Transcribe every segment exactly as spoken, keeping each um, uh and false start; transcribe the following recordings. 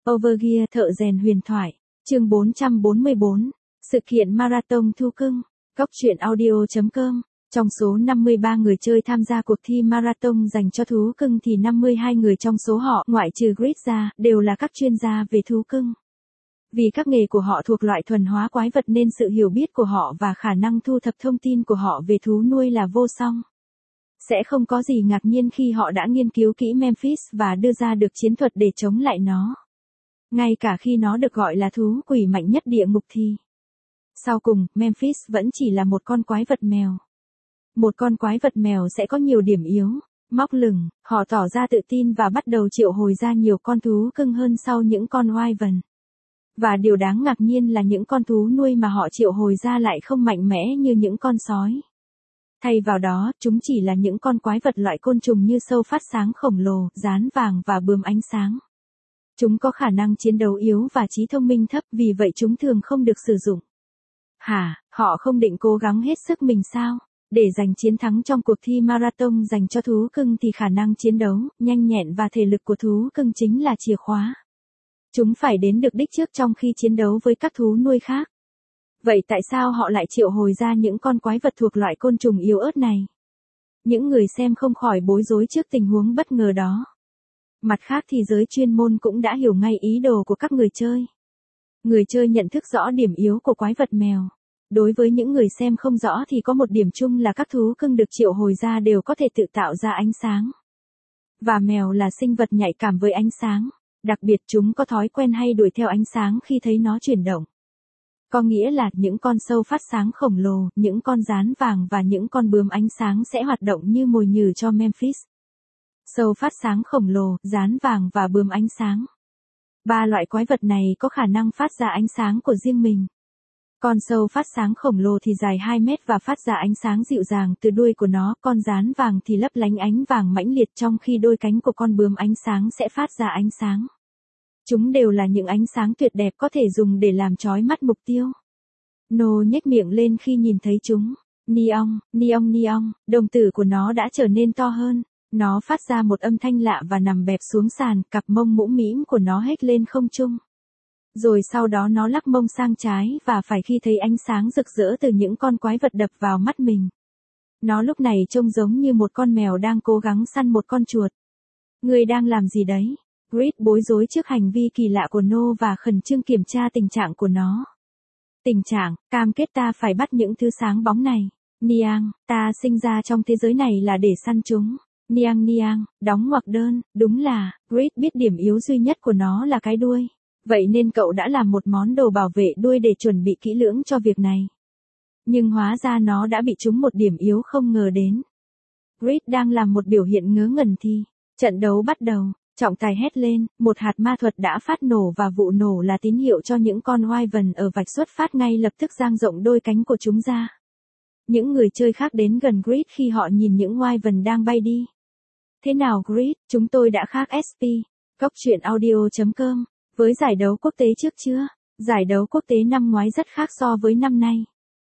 Overgear thợ rèn huyền thoại. Chương bốn trăm bốn mươi bốn. Sự kiện marathon thú cưng. Góc truyện audio chấm com. Trong số năm mươi ba người chơi tham gia cuộc thi marathon dành cho thú cưng thì năm mươi hai người trong số họ, ngoại trừ Grid ra, đều là các chuyên gia về thú cưng. Vì các nghề của họ thuộc loại thuần hóa quái vật nên sự hiểu biết của họ và khả năng thu thập thông tin của họ về thú nuôi là vô song. Sẽ không có gì ngạc nhiên khi họ đã nghiên cứu kỹ Memphis và đưa ra được chiến thuật để chống lại nó. Ngay cả khi nó được gọi là thú quỷ mạnh nhất địa ngục thì. Sau cùng, Memphis vẫn chỉ là một con quái vật mèo. Một con quái vật mèo sẽ có nhiều điểm yếu. Móc lửng, họ tỏ ra tự tin và bắt đầu triệu hồi ra nhiều con thú cưng hơn sau những con wyvern. Và điều đáng ngạc nhiên là những con thú nuôi mà họ triệu hồi ra lại không mạnh mẽ như những con sói. Thay vào đó, chúng chỉ là những con quái vật loại côn trùng như sâu phát sáng khổng lồ, rán vàng và bướm ánh sáng. Chúng có khả năng chiến đấu yếu và trí thông minh thấp, vì vậy chúng thường không được sử dụng. Hả, họ không định cố gắng hết sức mình sao? Để giành chiến thắng trong cuộc thi marathon dành cho thú cưng thì khả năng chiến đấu, nhanh nhẹn và thể lực của thú cưng chính là chìa khóa. Chúng phải đến được đích trước trong khi chiến đấu với các thú nuôi khác. Vậy tại sao họ lại triệu hồi ra những con quái vật thuộc loại côn trùng yếu ớt này? Những người xem không khỏi bối rối trước tình huống bất ngờ đó. Mặt khác thì giới chuyên môn cũng đã hiểu ngay ý đồ của các người chơi. Người chơi nhận thức rõ điểm yếu của quái vật mèo. Đối với những người xem không rõ thì có một điểm chung là các thú cưng được triệu hồi ra đều có thể tự tạo ra ánh sáng. Và mèo là sinh vật nhạy cảm với ánh sáng. Đặc biệt chúng có thói quen hay đuổi theo ánh sáng khi thấy nó chuyển động. Có nghĩa là những con sâu phát sáng khổng lồ, những con rán vàng và những con bướm ánh sáng sẽ hoạt động như mồi nhử cho Memphis. Sâu phát sáng khổng lồ, rán vàng và bướm ánh sáng. Ba loại quái vật này có khả năng phát ra ánh sáng của riêng mình. Con sâu phát sáng khổng lồ thì dài hai mét và phát ra ánh sáng dịu dàng từ đuôi của nó, con rán vàng thì lấp lánh ánh vàng mãnh liệt, trong khi đôi cánh của con bướm ánh sáng sẽ phát ra ánh sáng. Chúng đều là những ánh sáng tuyệt đẹp có thể dùng để làm chói mắt mục tiêu. Nô nhếch miệng lên khi nhìn thấy chúng. Neon, neon neon, đồng tử của nó đã trở nên to hơn. Nó phát ra một âm thanh lạ và nằm bẹp xuống sàn, cặp mông mũm mĩm của nó hếch lên không trung. Rồi sau đó nó lắc mông sang trái và phải khi thấy ánh sáng rực rỡ từ những con quái vật đập vào mắt mình. Nó lúc này trông giống như một con mèo đang cố gắng săn một con chuột. Người đang làm gì đấy? Grid bối rối trước hành vi kỳ lạ của Nô và khẩn trương kiểm tra tình trạng của nó. Tình trạng, cam kết ta phải bắt những thứ sáng bóng này. Niang, ta sinh ra trong thế giới này là để săn chúng. Niang niang, đóng ngoặc đơn, đúng là, Grid biết điểm yếu duy nhất của nó là cái đuôi. Vậy nên cậu đã làm một món đồ bảo vệ đuôi để chuẩn bị kỹ lưỡng cho việc này. Nhưng hóa ra nó đã bị trúng một điểm yếu không ngờ đến. Grid đang làm một biểu hiện ngớ ngẩn thì, trận đấu bắt đầu. Trọng tài hét lên, một hạt ma thuật đã phát nổ và vụ nổ là tín hiệu cho những con wyvern ở vạch xuất phát ngay lập tức dang rộng đôi cánh của chúng ra. Những người chơi khác đến gần Grid khi họ nhìn những wyvern đang bay đi. Thế nào Grid, chúng tôi đã khác ét pê. Góc truyện audio chấm com. Với giải đấu quốc tế trước chưa? Giải đấu quốc tế năm ngoái rất khác so với năm nay.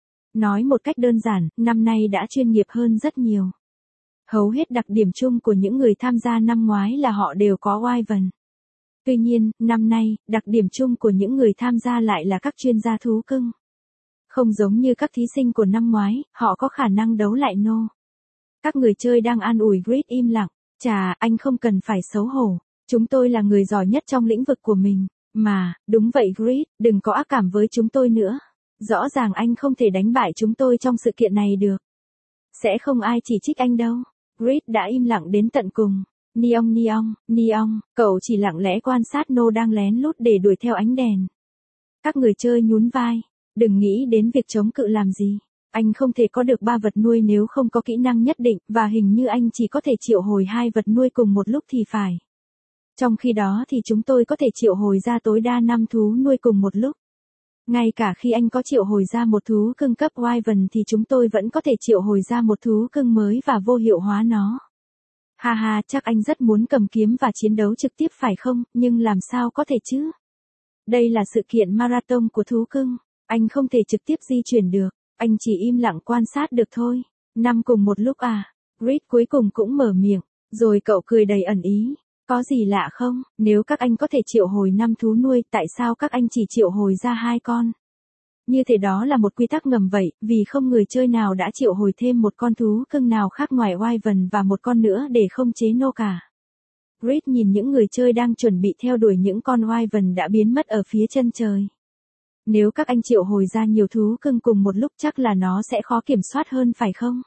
Nói một cách đơn giản, năm nay đã chuyên nghiệp hơn rất nhiều. Hầu hết đặc điểm chung của những người tham gia năm ngoái là họ đều có wyvern. Tuy nhiên, năm nay, đặc điểm chung của những người tham gia lại là các chuyên gia thú cưng. Không giống như các thí sinh của năm ngoái, họ có khả năng đấu lại Nô. Các người chơi đang an ủi Grid im lặng. Chà, anh không cần phải xấu hổ. Chúng tôi là người giỏi nhất trong lĩnh vực của mình. Mà, đúng vậy Grid, đừng có ác cảm với chúng tôi nữa. Rõ ràng anh không thể đánh bại chúng tôi trong sự kiện này được. Sẽ không ai chỉ trích anh đâu. Grid đã im lặng đến tận cùng. Neon neon, neon, cậu chỉ lặng lẽ quan sát Nô đang lén lút để đuổi theo ánh đèn. Các người chơi nhún vai. Đừng nghĩ đến việc chống cự làm gì. Anh không thể có được ba vật nuôi nếu không có kỹ năng nhất định, và hình như anh chỉ có thể triệu hồi hai vật nuôi cùng một lúc thì phải. Trong khi đó thì chúng tôi có thể triệu hồi ra tối đa năm thú nuôi cùng một lúc. Ngay cả khi anh có triệu hồi ra một thú cưng cấp wyvern thì chúng tôi vẫn có thể triệu hồi ra một thú cưng mới và vô hiệu hóa nó. Ha ha, chắc anh rất muốn cầm kiếm và chiến đấu trực tiếp phải không, nhưng làm sao có thể chứ? Đây là sự kiện marathon của thú cưng, anh không thể trực tiếp di chuyển được, anh chỉ im lặng quan sát được thôi. Năm cùng một lúc à? Grid cuối cùng cũng mở miệng, rồi cậu cười đầy ẩn ý. Có gì lạ không, nếu các anh có thể triệu hồi năm thú nuôi, tại sao các anh chỉ triệu hồi ra hai con? Như thế đó là một quy tắc ngầm vậy, vì không người chơi nào đã triệu hồi thêm một con thú cưng nào khác ngoài Wyvern và một con nữa để không chế nô cả. Grid nhìn những người chơi đang chuẩn bị theo đuổi những con Wyvern đã biến mất ở phía chân trời. Nếu các anh triệu hồi ra nhiều thú cưng cùng một lúc chắc là nó sẽ khó kiểm soát hơn phải không?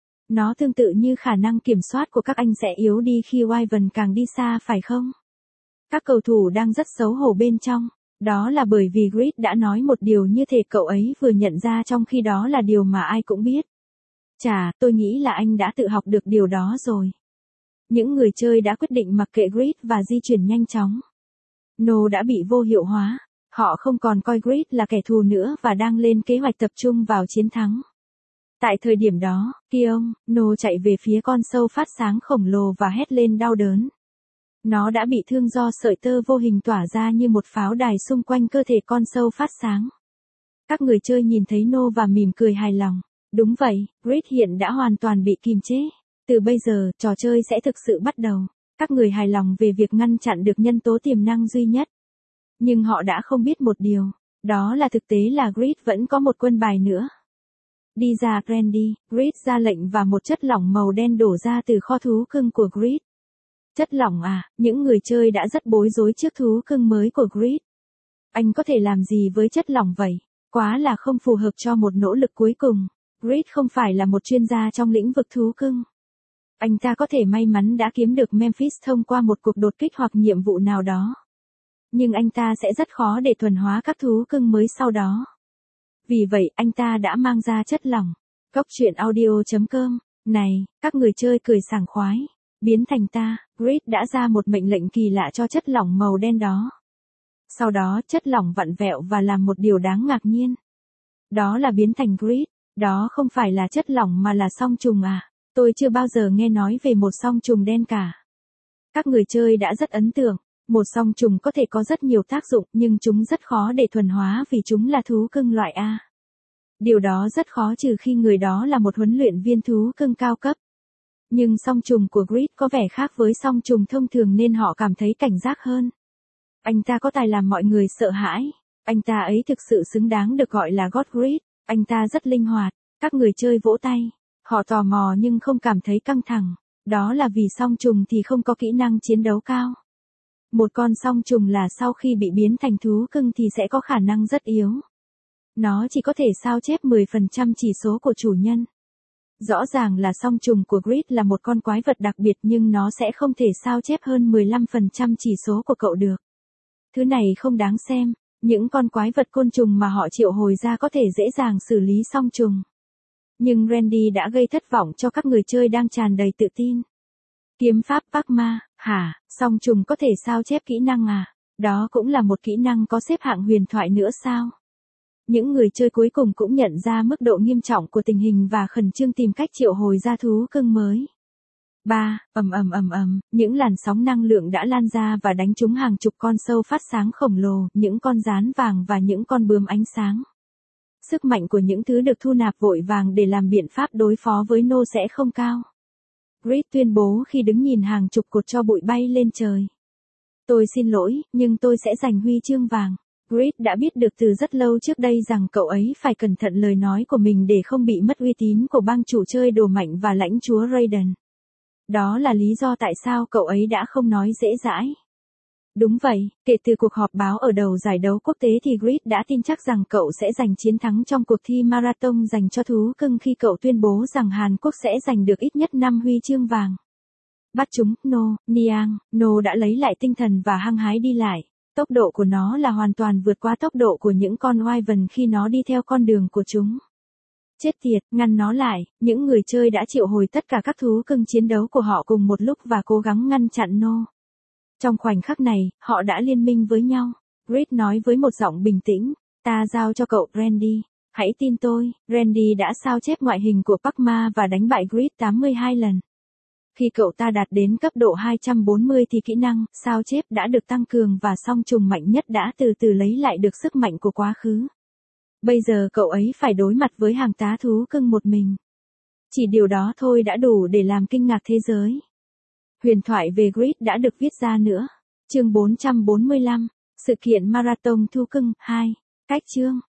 Nó tương tự như khả năng kiểm soát của các anh sẽ yếu đi khi Wyvern càng đi xa phải không? Các cầu thủ đang rất xấu hổ bên trong. Đó là bởi vì Grid đã nói một điều như thể cậu ấy vừa nhận ra trong khi đó là điều mà ai cũng biết. Chà, tôi nghĩ là anh đã tự học được điều đó rồi. Những người chơi đã quyết định mặc kệ Grid và di chuyển nhanh chóng. No đã bị vô hiệu hóa. Họ không còn coi Grid là kẻ thù nữa và đang lên kế hoạch tập trung vào chiến thắng. Tại thời điểm đó, Kion, No chạy về phía con sâu phát sáng khổng lồ và hét lên đau đớn. Nó đã bị thương do sợi tơ vô hình tỏa ra như một pháo đài xung quanh cơ thể con sâu phát sáng. Các người chơi nhìn thấy No và mỉm cười hài lòng. Đúng vậy, Grid hiện đã hoàn toàn bị kìm chế. Từ bây giờ, trò chơi sẽ thực sự bắt đầu. Các người hài lòng về việc ngăn chặn được nhân tố tiềm năng duy nhất. Nhưng họ đã không biết một điều. Đó là thực tế là Grid vẫn có một quân bài nữa. Đi ra Randy, Grid ra lệnh và một chất lỏng màu đen đổ ra từ kho thú cưng của Grid. Chất lỏng à, những người chơi đã rất bối rối trước thú cưng mới của Grid. Anh có thể làm gì với chất lỏng vậy? Quá là không phù hợp cho một nỗ lực cuối cùng. Grid không phải là một chuyên gia trong lĩnh vực thú cưng. Anh ta có thể may mắn đã kiếm được Memphis thông qua một cuộc đột kích hoặc nhiệm vụ nào đó. Nhưng anh ta sẽ rất khó để thuần hóa các thú cưng mới sau đó. Vì vậy, anh ta đã mang ra chất lỏng. Cốc truyện audio chấm com. Này, các người chơi cười sảng khoái. Biến thành ta, Grid đã ra một mệnh lệnh kỳ lạ cho chất lỏng màu đen đó. Sau đó, chất lỏng vặn vẹo và làm một điều đáng ngạc nhiên. Đó là biến thành Grid. Đó không phải là chất lỏng mà là song trùng à. Tôi chưa bao giờ nghe nói về một song trùng đen cả. Các người chơi đã rất ấn tượng. Một song trùng có thể có rất nhiều tác dụng nhưng chúng rất khó để thuần hóa vì chúng là thú cưng loại A. Điều đó rất khó trừ khi người đó là một huấn luyện viên thú cưng cao cấp. Nhưng song trùng của Grid có vẻ khác với song trùng thông thường nên họ cảm thấy cảnh giác hơn. Anh ta có tài làm mọi người sợ hãi. Anh ta ấy thực sự xứng đáng được gọi là God Grid. Anh ta rất linh hoạt. Các người chơi vỗ tay. Họ tò mò nhưng không cảm thấy căng thẳng. Đó là vì song trùng thì không có kỹ năng chiến đấu cao. Một con song trùng là sau khi bị biến thành thú cưng thì sẽ có khả năng rất yếu. Nó chỉ có thể sao chép mười phần trăm chỉ số của chủ nhân. Rõ ràng là song trùng của Grid là một con quái vật đặc biệt nhưng nó sẽ không thể sao chép hơn mười lăm phần trăm chỉ số của cậu được. Thứ này không đáng xem, những con quái vật côn trùng mà họ triệu hồi ra có thể dễ dàng xử lý song trùng. Nhưng Randy đã gây thất vọng cho các người chơi đang tràn đầy tự tin. Kiếm pháp Pacma, hả, song trùng có thể sao chép kỹ năng à? Đó cũng là một kỹ năng có xếp hạng huyền thoại nữa sao? Những người chơi cuối cùng cũng nhận ra mức độ nghiêm trọng của tình hình và khẩn trương tìm cách triệu hồi ra thú cưng mới. ba. Ầm ầm ầm ầm, những làn sóng năng lượng đã lan ra và đánh trúng hàng chục con sâu phát sáng khổng lồ, những con gián vàng và những con bướm ánh sáng. Sức mạnh của những thứ được thu nạp vội vàng để làm biện pháp đối phó với No sẽ không cao. Grid tuyên bố khi đứng nhìn hàng chục cột tro bụi bay lên trời. Tôi xin lỗi, nhưng tôi sẽ giành huy chương vàng. Grid đã biết được từ rất lâu trước đây rằng cậu ấy phải cẩn thận lời nói của mình để không bị mất uy tín của bang chủ chơi đồ mạnh và lãnh chúa Raiden. Đó là lý do tại sao cậu ấy đã không nói dễ dãi. Đúng vậy, kể từ cuộc họp báo ở đầu giải đấu quốc tế thì Grid đã tin chắc rằng cậu sẽ giành chiến thắng trong cuộc thi marathon dành cho thú cưng khi cậu tuyên bố rằng Hàn Quốc sẽ giành được ít nhất năm huy chương vàng. Bắt chúng, No, Niang, No đã lấy lại tinh thần và hăng hái đi lại. Tốc độ của nó là hoàn toàn vượt qua tốc độ của những con Wyvern khi nó đi theo con đường của chúng. Chết tiệt, ngăn nó lại, những người chơi đã triệu hồi tất cả các thú cưng chiến đấu của họ cùng một lúc và cố gắng ngăn chặn No. Trong khoảnh khắc này, họ đã liên minh với nhau. Grid nói với một giọng bình tĩnh, ta giao cho cậu Randy. Hãy tin tôi, Randy đã sao chép ngoại hình của Pacma và đánh bại Grid tám mươi hai lần. Khi cậu ta đạt đến cấp độ hai trăm bốn mươi thì kỹ năng, sao chép đã được tăng cường và song trùng mạnh nhất đã từ từ lấy lại được sức mạnh của quá khứ. Bây giờ cậu ấy phải đối mặt với hàng tá thú cưng một mình. Chỉ điều đó thôi đã đủ để làm kinh ngạc thế giới. Huyền thoại về grid đã được viết ra nữa. Chương bốn trăm bốn mươi lăm. Sự kiện Marathon Thu Cưng hai. Cách chương.